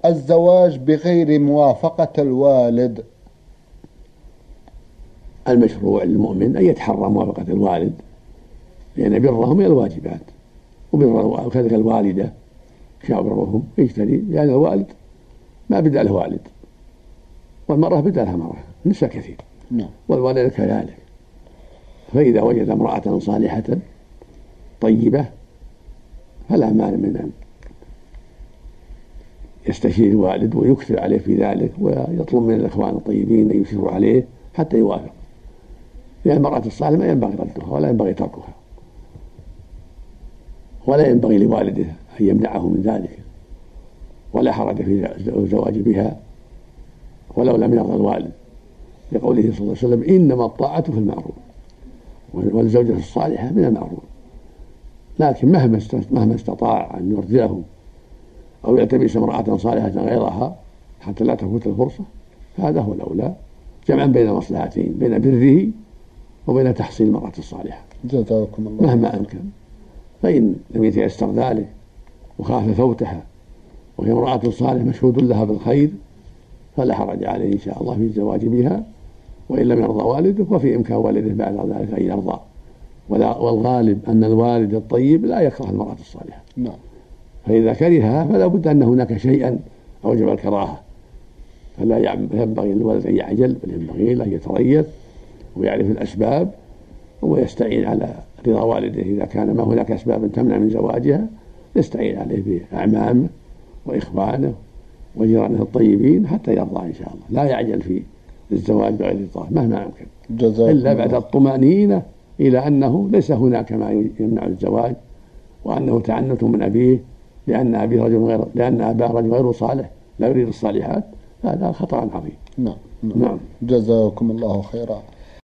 الزواج بغير موافقة الوالد. المشروع للمؤمن أن يتحرى موافقة الوالد، لأن برهم من الواجبات، وكذلك الوالدة شاء برهم يجتني، لأن الوالد ما بدأ له والد، والمرأة بدأ لها مرأة نساء كثير، والوالد كذلك. فإذا وجد امرأة صالحة طيبة فلا مانع من أن يستشير الوالد ويكثر عليه في ذلك، ويطلب من الإخوان الطيبين أن يشيروا عليه حتى يوافق، لأن المرأة الصالحة ما ينبغي ردها ولا ينبغي تركها، ولا ينبغي لوالده أن يمنعه من ذلك، ولا حرج في الزواج بها ولو لم يرضى الوالد، لقوله صلى الله عليه وسلم: إنما الطاعة في المعروف، والزوجة الصالحة من المعروف. لكن مهما استطاع أن يرضيه أو يلتمس امرأة صالحة غيرها حتى لا تفوت الفرصة، فهذا هو الأولى، جمعا بين مصلحتين، بين بره وبين تحصيل المرأة الصالحة جزاكم الله مهما أمكن. فإن لم يتيسر ذلك وخاف فوتها وهي امرأة صالحة مشهود لها بالخير فلا حرج عليه إن شاء الله في الزواج بها، وإن لم يرضى والده وفي إمكان والده بعد ذلك أن يرضى. والغالب أن الوالد الطيب لا يكره المرأة الصالحة، فإذا كرهها فلا بد أن هناك شيئا أوجب الكراهة، فلا ينبغي للولد أن يعجل، بل ينبغي له أن يتريث ويعرف الأسباب ويستعين على رضا والده. إذا كان ما هناك أسباب تمنع من زواجها يستعين عليه بأعمامه وإخوانه وجيرانه الطيبين حتى يرضى إن شاء الله. لا يعجل في الزواج بغير رضاه مهما أمكن، إلا بعد الطمأنينة إلى أنه ليس هناك ما يمنع الزواج، وأنه تعنت من أبيه لأن أباه رجل غير صالح لا يريد الصالحات، هذا خطأ عظيم. نعم. جزاكم الله خيرا.